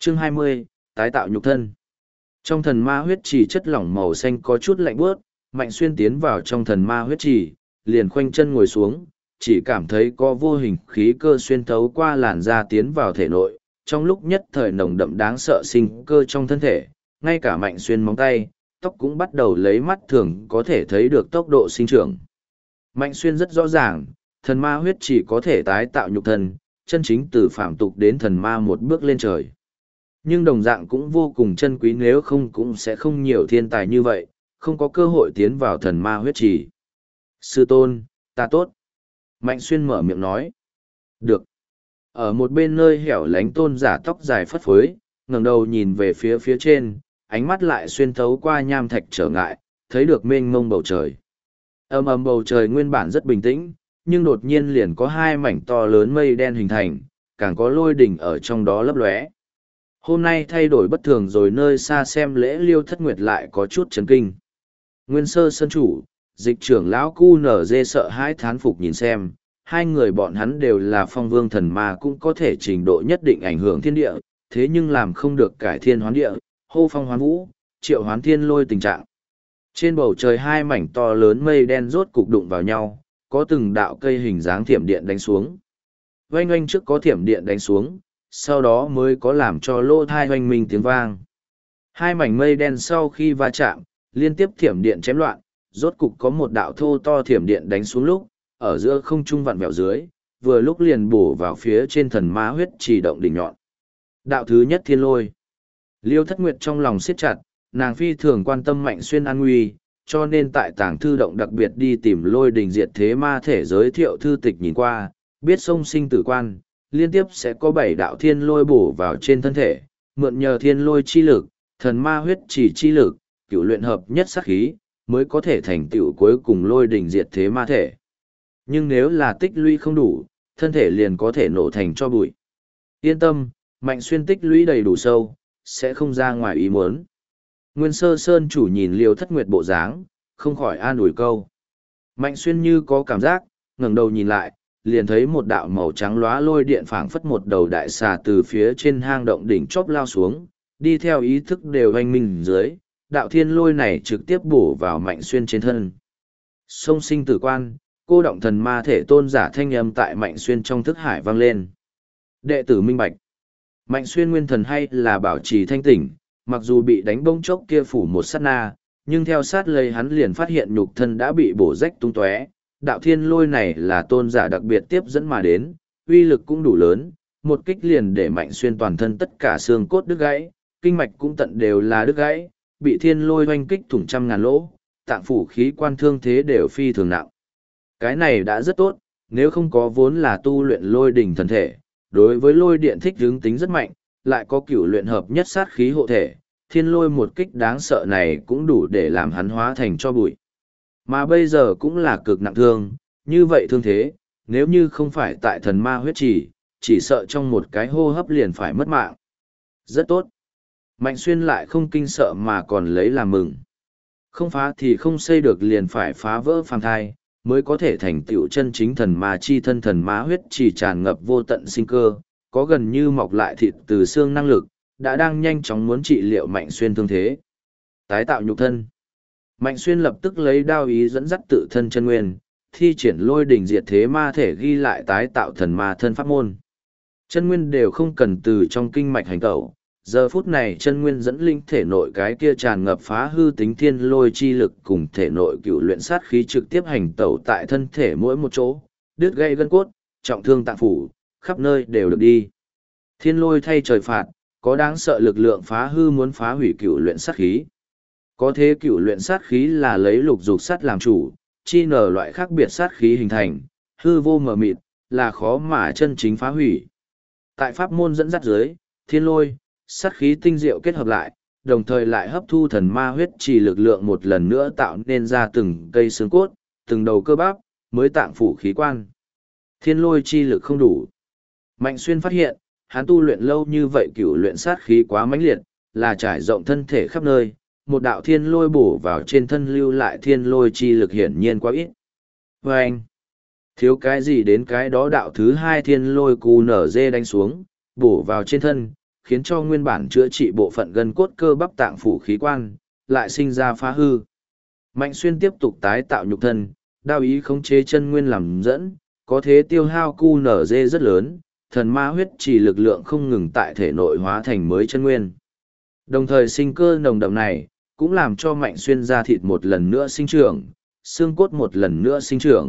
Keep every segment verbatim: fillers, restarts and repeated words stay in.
Chương hai mươi, tái tạo nhục thân. Trong thần ma huyết trì chất lỏng màu xanh có chút lạnh buốt, Mạnh Xuyên tiến vào trong thần ma huyết trì, liền khoanh chân ngồi xuống, chỉ cảm thấy có vô hình khí cơ xuyên thấu qua làn da tiến vào thể nội, trong lúc nhất thời nồng đậm đáng sợ sinh cơ trong thân thể, ngay cả Mạnh Xuyên móng tay, tóc cũng bắt đầu lấy mắt thường có thể thấy được tốc độ sinh trưởng. Mạnh Xuyên rất rõ ràng, thần ma huyết chỉ có thể tái tạo nhục thân, chân chính từ phạm tục đến thần ma một bước lên trời. Nhưng đồng dạng cũng vô cùng chân quý, nếu không cũng sẽ không nhiều thiên tài như vậy, không có cơ hội tiến vào thần ma huyết chỉ. Sư tôn, ta tốt. Mạnh Xuyên mở miệng nói. Được. Ở một bên nơi hẻo lánh tôn giả tóc dài phất phới, ngẩng đầu nhìn về phía phía trên, ánh mắt lại xuyên thấu qua nham thạch trở ngại, thấy được mênh mông bầu trời. Âm ầm bầu trời nguyên bản rất bình tĩnh, nhưng đột nhiên liền có hai mảnh to lớn mây đen hình thành, càng có lôi đỉnh ở trong đó lấp lóe. Hôm nay thay đổi bất thường rồi, nơi xa xem lễ Liêu Thất Nguyệt lại có chút chấn kinh. Nguyên Sơ Sơn chủ, dịch trưởng lão cu nở dê sợ hãi thán phục nhìn xem, hai người bọn hắn đều là phong vương thần ma, cũng có thể trình độ nhất định ảnh hưởng thiên địa, thế nhưng làm không được cải thiên hoán địa, hô phong hoán vũ, triệu hoán thiên lôi tình trạng. Trên bầu trời hai mảnh to lớn mây đen rốt cục đụng vào nhau, có từng đạo cây hình dáng thiểm điện đánh xuống. Oanh oanh trước có thiểm điện đánh xuống, sau đó mới có làm cho lô thai oanh minh tiếng vang. Hai mảnh mây đen sau khi va chạm, liên tiếp thiểm điện chém loạn, rốt cục có một đạo thô to thiểm điện đánh xuống lúc, ở giữa không trung vặn vẹo dưới, vừa lúc liền bổ vào phía trên thần ma huyết chỉ động đỉnh nhọn. Đạo thứ nhất thiên lôi. Liêu Thất Nguyệt trong lòng siết chặt, nàng phi thường quan tâm Mạnh Xuyên an nguy, cho nên tại tàng thư động đặc biệt đi tìm lôi đình diệt thế ma thể giới thiệu thư tịch nhìn qua, biết sông sinh tử quan, liên tiếp sẽ có bảy đạo thiên lôi bổ vào trên thân thể, mượn nhờ thiên lôi chi lực, thần ma huyết chỉ chi lực, cựu luyện hợp nhất sát khí, mới có thể thành tựu cuối cùng lôi đình diệt thế ma thể. Nhưng nếu là tích lũy không đủ, thân thể liền có thể nổ thành cho bụi. Yên tâm, Mạnh Xuyên tích lũy đầy đủ sâu, sẽ không ra ngoài ý muốn. Nguyên Sơ Sơn chủ nhìn Liêu Thất Nguyệt bộ dáng, không khỏi an ủi câu. Mạnh Xuyên như có cảm giác, ngẩng đầu nhìn lại, liền thấy một đạo màu trắng lóa lôi điện phảng phất một đầu đại xà từ phía trên hang động đỉnh chóp lao xuống, đi theo ý thức đều hoành minh dưới, đạo thiên lôi này trực tiếp bổ vào Mạnh Xuyên trên thân. Sông sinh tử quan, cô động thần ma thể tôn giả thanh âm tại Mạnh Xuyên trong thức hải vang lên. Đệ tử minh bạch. Mạnh Xuyên nguyên thần hay là bảo trì thanh tỉnh, mặc dù bị đánh bông chốc kia phủ một sát na, nhưng theo sát lấy hắn liền phát hiện nhục thân đã bị bổ rách tung tóe. Đạo thiên lôi này là tôn giả đặc biệt tiếp dẫn mà đến, uy lực cũng đủ lớn, một kích liền để Mạnh Xuyên toàn thân tất cả xương cốt đứt gãy, kinh mạch cũng tận đều là đứt gãy, bị thiên lôi hoanh kích thủng trăm ngàn lỗ, tạng phủ khí quan thương thế đều phi thường nặng. Cái này đã rất tốt, nếu không có vốn là tu luyện lôi đỉnh thần thể, đối với lôi điện thích hướng tính rất mạnh, lại có cửu luyện hợp nhất sát khí hộ thể, thiên lôi một kích đáng sợ này cũng đủ để làm hắn hóa thành cho bụi. Mà bây giờ cũng là cực nặng thương, như vậy thương thế, nếu như không phải tại thần ma huyết chỉ, chỉ sợ trong một cái hô hấp liền phải mất mạng. Rất tốt. Mạnh Xuyên lại không kinh sợ mà còn lấy làm mừng. Không phá thì không xây được, liền phải phá vỡ phàm thai, mới có thể thành tựu chân chính thần ma chi thân. Thần ma huyết chỉ tràn ngập vô tận sinh cơ, có gần như mọc lại thịt từ xương năng lực, đã đang nhanh chóng muốn trị liệu Mạnh Xuyên thương thế. Tái tạo nhục thân. Mạnh Xuyên lập tức lấy đao ý dẫn dắt tự thân chân nguyên, thi triển lôi đỉnh diệt thế ma thể ghi lại tái tạo thần ma thân pháp môn. Chân nguyên đều không cần từ trong kinh mạch hành tẩu, giờ phút này chân nguyên dẫn linh thể nội cái kia tràn ngập phá hư tính thiên lôi chi lực cùng thể nội cựu luyện sát khí trực tiếp hành tẩu tại thân thể mỗi một chỗ, đứt gây gân cốt, trọng thương tạng phủ, khắp nơi đều được đi. Thiên lôi thay trời phạt, có đáng sợ lực lượng phá hư muốn phá hủy cựu luyện sát khí. Có thế cựu luyện sát khí là lấy lục dục sắt làm chủ, chi nở loại khác biệt sát khí hình thành, hư vô mờ mịt, là khó mà chân chính phá hủy. Tại pháp môn dẫn dắt dưới, thiên lôi, sát khí tinh diệu kết hợp lại, đồng thời lại hấp thu thần ma huyết trì lực lượng một lần nữa tạo nên ra từng cây xương cốt, từng đầu cơ bắp, mới tạng phủ khí quan. Thiên lôi chi lực không đủ. Mạnh Xuyên phát hiện, hắn tu luyện lâu như vậy cửu luyện sát khí quá mãnh liệt, là trải rộng thân thể khắp nơi, một đạo thiên lôi bổ vào trên thân lưu lại thiên lôi chi lực hiển nhiên quá ít. Và anh, thiếu cái gì đến cái đó, đạo thứ hai thiên lôi cù nở dê đánh xuống, bổ vào trên thân, khiến cho nguyên bản chữa trị bộ phận gân cốt cơ bắp tạng phủ khí quan, lại sinh ra phá hư. Mạnh Xuyên tiếp tục tái tạo nhục thân, đao ý khống chế chân nguyên làm dẫn, có thế tiêu hao cu nở dê rất lớn, thần ma huyết chỉ lực lượng không ngừng tại thể nội hóa thành mới chân nguyên. Đồng thời sinh cơ nồng đậm này, cũng làm cho Mạnh Xuyên da thịt một lần nữa sinh trưởng, xương cốt một lần nữa sinh trưởng.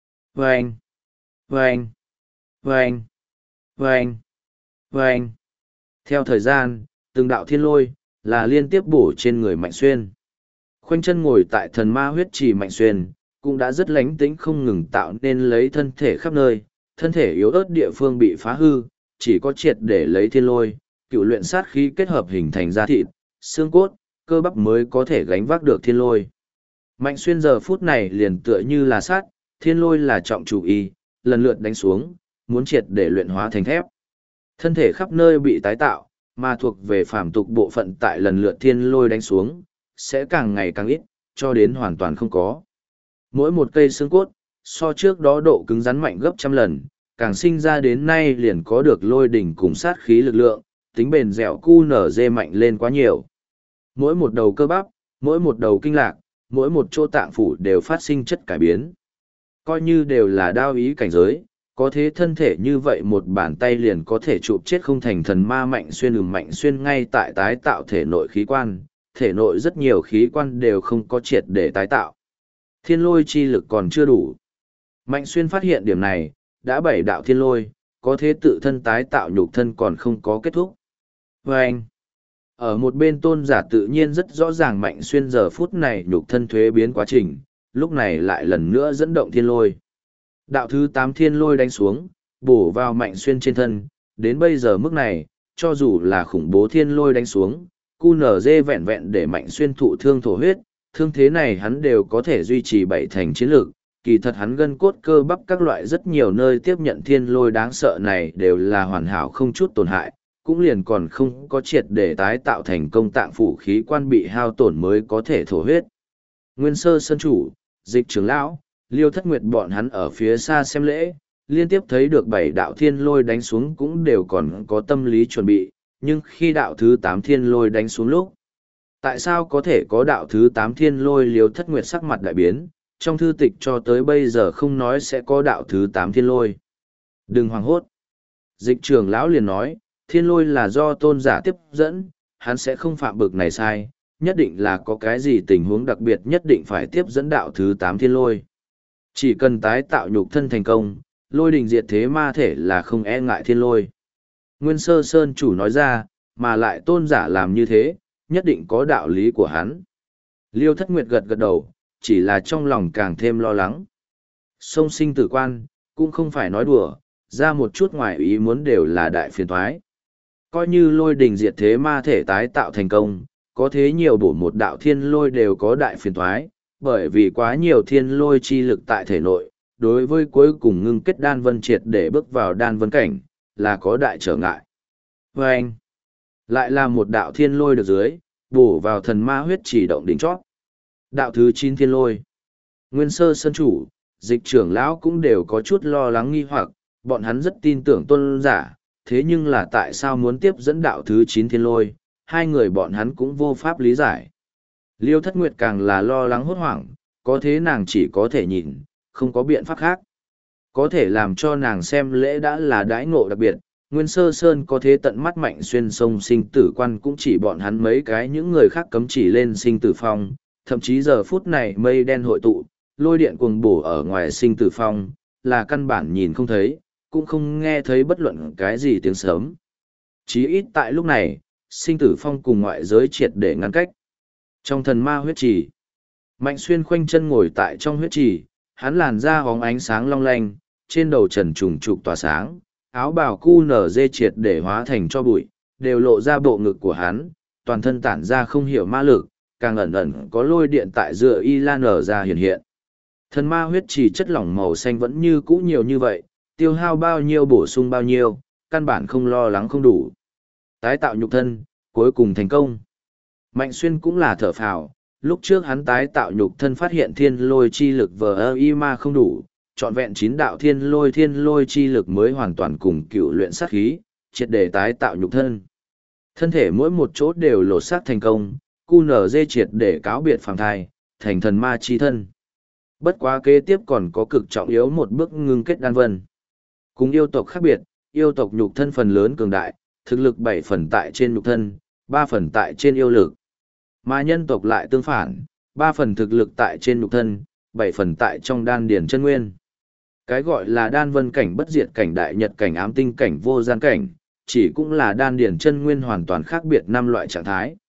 Vâng! Vâng! Vâng! Vâng! Vâng! Theo thời gian, từng đạo thiên lôi, là liên tiếp bổ trên người Mạnh Xuyên. Khoanh chân ngồi tại thần ma huyết trì Mạnh Xuyên, cũng đã rất lánh tĩnh không ngừng tạo nên lấy thân thể khắp nơi, thân thể yếu ớt địa phương bị phá hư, chỉ có triệt để lấy thiên lôi, cựu luyện sát khí kết hợp hình thành da thịt, xương cốt, cơ bắp mới có thể gánh vác được thiên lôi. Mạnh Xuyên giờ phút này liền tựa như là sát, thiên lôi là trọng chủ y, lần lượt đánh xuống, muốn triệt để luyện hóa thành thép. Thân thể khắp nơi bị tái tạo, mà thuộc về phàm tục bộ phận tại lần lượt thiên lôi đánh xuống, sẽ càng ngày càng ít, cho đến hoàn toàn không có. Mỗi một cây xương cốt, so trước đó độ cứng rắn mạnh gấp trăm lần, càng sinh ra đến nay liền có được lôi đỉnh cùng sát khí lực lượng, tính bền dẻo cu nở dê mạnh lên quá nhiều. Mỗi một đầu cơ bắp, mỗi một đầu kinh lạc, mỗi một chỗ tạng phủ đều phát sinh chất cải biến. Coi như đều là đao ý cảnh giới, có thế thân thể như vậy một bàn tay liền có thể chụp chết không thành thần ma Mạnh Xuyên ừm Mạnh Xuyên ngay tại tái tạo thể nội khí quan, thể nội rất nhiều khí quan đều không có triệt để tái tạo. Thiên lôi chi lực còn chưa đủ. Mạnh Xuyên phát hiện điểm này, đã bảy đạo thiên lôi, có thế tự thân tái tạo nhục thân còn không có kết thúc. Và anh, ở một bên tôn giả tự nhiên rất rõ ràng Mạnh Xuyên giờ phút này nhục thân thuế biến quá trình, lúc này lại lần nữa dẫn động thiên lôi. Đạo thứ tám thiên lôi đánh xuống, bổ vào Mạnh Xuyên trên thân, đến bây giờ mức này, cho dù là khủng bố thiên lôi đánh xuống, cu nở dê vẹn vẹn để Mạnh Xuyên thụ thương thổ huyết, thương thế này hắn đều có thể duy trì bảy thành chiến lược. Kỳ thật hắn gân cốt cơ bắp các loại rất nhiều nơi tiếp nhận thiên lôi đáng sợ này đều là hoàn hảo không chút tổn hại, cũng liền còn không có triệt để tái tạo thành công tạng phủ khí quan bị hao tổn mới có thể thổ huyết. Nguyên Sơ Sơn Chủ, Dịch Trưởng Lão, Liêu Thất Nguyệt bọn hắn ở phía xa xem lễ, liên tiếp thấy được bảy đạo thiên lôi đánh xuống cũng đều còn có tâm lý chuẩn bị, nhưng khi đạo thứ tám thiên lôi đánh xuống lúc, tại sao có thể có đạo thứ tám thiên lôi? Liêu Thất Nguyệt sắc mặt đại biến, trong thư tịch cho tới bây giờ không nói sẽ có đạo thứ tám thiên lôi. Đừng hoảng hốt. Dịch Trưởng Lão liền nói, thiên lôi là do tôn giả tiếp dẫn, hắn sẽ không phạm bực này sai, nhất định là có cái gì tình huống đặc biệt nhất định phải tiếp dẫn đạo thứ tám thiên lôi. Chỉ cần tái tạo nhục thân thành công, lôi đình diệt thế ma thể là không e ngại thiên lôi. Nguyên Sơ Sơn Chủ nói ra, mà lại tôn giả làm như thế, nhất định có đạo lý của hắn. Liêu Thất Nguyệt gật gật đầu, chỉ là trong lòng càng thêm lo lắng. Sông sinh tử quan, cũng không phải nói đùa, ra một chút ngoài ý muốn đều là đại phiền thoái. Coi như lôi đình diệt thế ma thể tái tạo thành công, có thế nhiều bổ một đạo thiên lôi đều có đại phiền thoái, bởi vì quá nhiều thiên lôi chi lực tại thể nội, đối với cuối cùng ngưng kết đan vân triệt để bước vào đan vân cảnh, là có đại trở ngại. Và anh, lại là một đạo thiên lôi được dưới, bổ vào thần ma huyết chỉ động đỉnh chót. Đạo thứ chín thiên lôi. Nguyên Sơ Sơn Chủ, Dịch Trưởng Lão cũng đều có chút lo lắng nghi hoặc, bọn hắn rất tin tưởng tôn giả, thế nhưng là tại sao muốn tiếp dẫn đạo thứ chín thiên lôi, hai người bọn hắn cũng vô pháp lý giải. Liêu Thất Nguyệt càng là lo lắng hốt hoảng, có thế nàng chỉ có thể nhìn, không có biện pháp khác. Có thể làm cho nàng xem lễ đã là đãi ngộ đặc biệt, Nguyên Sơ Sơn có thế tận mắt Mạnh Xuyên sông sinh tử quan cũng chỉ bọn hắn mấy cái những người khác cấm chỉ lên sinh tử phong, thậm chí giờ phút này mây đen hội tụ, lôi điện cuồng bổ ở ngoài sinh tử phong, là căn bản nhìn không thấy, cũng không nghe thấy bất luận cái gì tiếng sớm. Chí ít tại lúc này, sinh tử phong cùng ngoại giới triệt để ngăn cách. Trong thần ma huyết trì, Mạnh Xuyên khoanh chân ngồi tại trong huyết trì, hắn làn da hóng ánh sáng long lanh, trên đầu trần trùng trục tỏa sáng, áo bào cu nở dê triệt để hóa thành cho bụi, đều lộ ra bộ ngực của hắn, toàn thân tản ra không hiểu ma lực, càng ẩn ẩn có lôi điện tại giữa y la nở ra hiện hiện. Thần ma huyết trì chất lỏng màu xanh vẫn như cũ nhiều như vậy, tiêu hao bao nhiêu bổ sung bao nhiêu, căn bản không lo lắng không đủ. Tái tạo nhục thân, cuối cùng thành công. Mạnh Xuyên cũng là thở phào, lúc trước hắn tái tạo nhục thân phát hiện thiên lôi chi lực vờ y ma không đủ, trọn vẹn chín đạo thiên lôi thiên lôi chi lực mới hoàn toàn cùng cựu luyện sát khí, triệt để tái tạo nhục thân. Thân thể mỗi một chỗ đều lột xác thành công, cu nở dê triệt để cáo biệt phàm thai, thành thần ma chi thân. Bất quá kế tiếp còn có cực trọng yếu một bước ngưng kết đan vân. Cùng yêu tộc khác biệt, yêu tộc nhục thân phần lớn cường đại, thực lực bảy phần tại trên nhục thân, ba phần tại trên yêu lực. Mà nhân tộc lại tương phản, ba phần thực lực tại trên nhục thân, bảy phần tại trong đan điển chân nguyên. Cái gọi là đan vân cảnh bất diệt cảnh đại nhật cảnh ám tinh cảnh vô gian cảnh, chỉ cũng là đan điển chân nguyên hoàn toàn khác biệt năm loại trạng thái,